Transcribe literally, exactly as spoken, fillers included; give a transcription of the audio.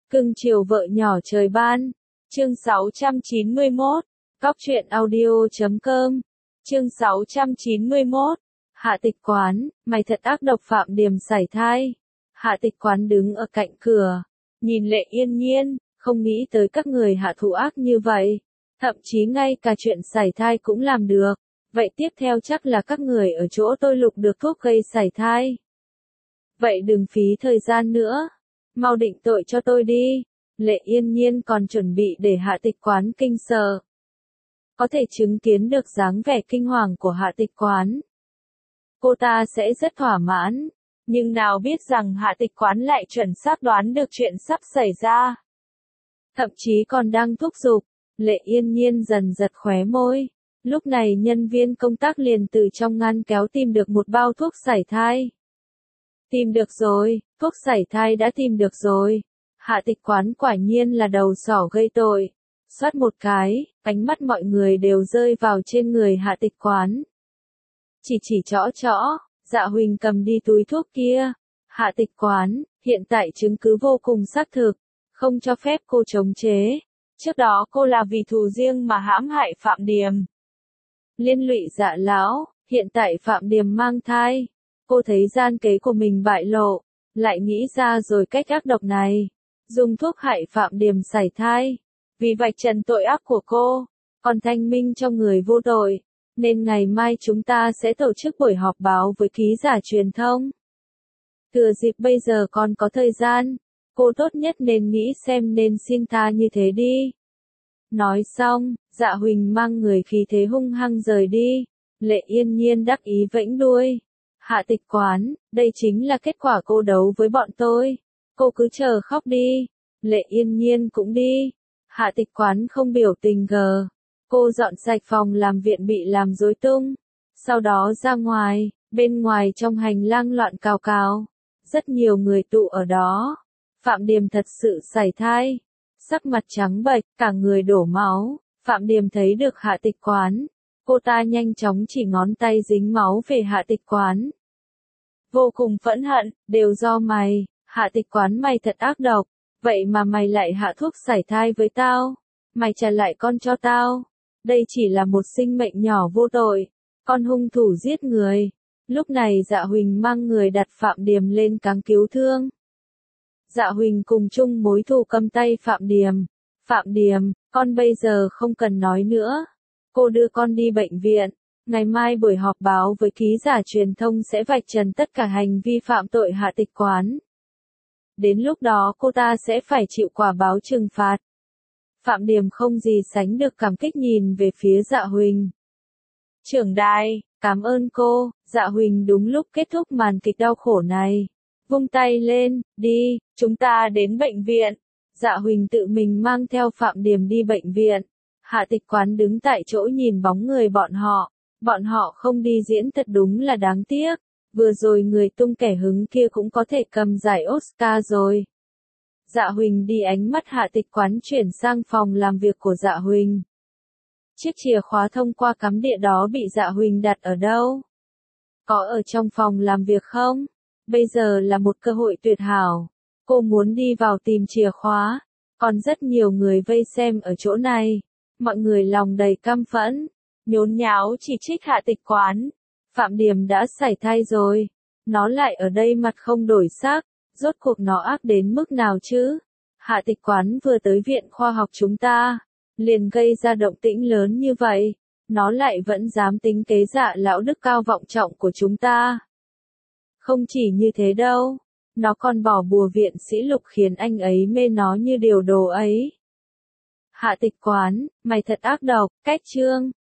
Cưng chiều vợ nhỏ trời ban. Chương sáu trăm chín mươi mốt. Cóc truyện audio chấm com. Chương sáu trăm chín mươi mốt. Hạ Tịch Quán, mày thật ác độc. Phạm Điềm sảy thai. Hạ Tịch Quán đứng ở cạnh cửa, nhìn Lệ Yên Nhiên, không nghĩ tới các người hạ thủ ác như vậy. Thậm chí ngay cả chuyện sảy thai cũng làm được. Vậy tiếp theo chắc là các người ở chỗ tôi lục được thuốc gây sảy thai. Vậy đừng phí thời gian nữa. Mau định tội cho tôi đi. Lệ Yên Nhiên còn chuẩn bị để Hạ Tịch Quán kinh sợ. Có thể chứng kiến được dáng vẻ kinh hoàng của Hạ Tịch Quán, cô ta sẽ rất thỏa mãn. Nhưng nào biết rằng Hạ Tịch Quán lại chuẩn xác đoán được chuyện sắp xảy ra. Thậm chí còn đang thúc giục. Lệ Yên Nhiên dần giật khóe môi. Lúc này nhân viên công tác liền từ trong ngăn kéo tìm được một bao thuốc sảy thai. Tìm được rồi, thuốc sảy thai đã tìm được rồi. Hạ Tịch Quán quả nhiên là đầu sỏ gây tội. Xoát một cái, ánh mắt mọi người đều rơi vào trên người Hạ Tịch Quán. Chỉ chỉ chõ chõ, Dạ Huỳnh cầm đi túi thuốc kia. Hạ Tịch Quán, hiện tại chứng cứ vô cùng xác thực, không cho phép cô chống chế. Trước đó cô là vì thù riêng mà hãm hại Phạm Điềm, liên lụy Dạ lão, hiện tại Phạm Điềm mang thai. Cô thấy gian kế của mình bại lộ, lại nghĩ ra rồi cách ác độc này. Dùng thuốc hại Phạm Điềm sảy thai. Vì vạch trần tội ác của cô, còn thanh minh cho người vô tội. Nên ngày mai chúng ta sẽ tổ chức buổi họp báo với ký giả truyền thông. Thừa dịp bây giờ còn có thời gian, cô tốt nhất nên nghĩ xem nên xin tha như thế đi. Nói xong, Dạ Huỳnh mang người khí thế hung hăng rời đi. Lệ Yên Nhiên đắc ý vẫy đuôi. Hạ Tịch Quán, đây chính là kết quả cô đấu với bọn tôi. Cô cứ chờ khóc đi. Lệ Yên Nhiên cũng đi. Hạ Tịch Quán không biểu tình gờ. Cô dọn sạch phòng làm viện bị làm rối tung. Sau đó ra ngoài, bên ngoài trong hành lang loạn cào cào. Rất nhiều người tụ ở đó. Phạm Điềm thật sự sảy thai. Sắc mặt trắng bệch, cả người đổ máu. Phạm Điềm thấy được Hạ Tịch Quán. Cô ta nhanh chóng chỉ ngón tay dính máu về Hạ Tịch Quán. Vô cùng phẫn hận, đều do mày, Hạ Tịch Quán mày thật ác độc. Vậy mà mày lại hạ thuốc sảy thai với tao. Mày trả lại con cho tao. Đây chỉ là một sinh mệnh nhỏ vô tội. Con hung thủ giết người. Lúc này Dạ Huỳnh mang người đặt Phạm Điềm lên cáng cứu thương. Dạ Huỳnh cùng chung mối thù cầm tay Phạm Điềm. Phạm Điềm, con bây giờ không cần nói nữa. Cô đưa con đi bệnh viện. Ngày mai buổi họp báo với ký giả truyền thông sẽ vạch trần tất cả hành vi phạm tội Hạ Tịch Quán. Đến lúc đó cô ta sẽ phải chịu quả báo trừng phạt. Phạm Điềm không gì sánh được cảm kích nhìn về phía Dạ Huỳnh. Trưởng đài, cảm ơn cô. Dạ Huỳnh đúng lúc kết thúc màn kịch đau khổ này. Vung tay lên, đi, chúng ta đến bệnh viện. Dạ Huỳnh tự mình mang theo Phạm Điềm đi bệnh viện. Hạ Tịch Quán đứng tại chỗ nhìn bóng người bọn họ. Bọn họ không đi diễn thật đúng là đáng tiếc. Vừa rồi người tung kẻ hứng kia cũng có thể cầm giải Oscar rồi. Dạ Huỳnh đi, ánh mắt Hạ Tịch Quán chuyển sang phòng làm việc của Dạ Huỳnh. Chiếc chìa khóa thông qua cắm địa đó bị Dạ Huỳnh đặt ở đâu? Có ở trong phòng làm việc không? Bây giờ là một cơ hội tuyệt hảo. Cô muốn đi vào tìm chìa khóa. Còn rất nhiều người vây xem ở chỗ này. Mọi người lòng đầy căm phẫn, nhốn nháo chỉ trích Hạ Tịch Quán. Phạm Điềm đã sảy thai rồi. Nó lại ở đây mặt không đổi sắc. Rốt cuộc nó ác đến mức nào chứ? Hạ Tịch Quán vừa tới viện khoa học chúng ta, liền gây ra động tĩnh lớn như vậy. Nó lại vẫn dám tính kế Dạ lão đức cao vọng trọng của chúng ta. Không chỉ như thế đâu. Nó còn bỏ bùa viện sĩ Lục khiến anh ấy mê nó như điều đồ ấy. Hạ Tịch Quán, mày thật ác độc. Cách chương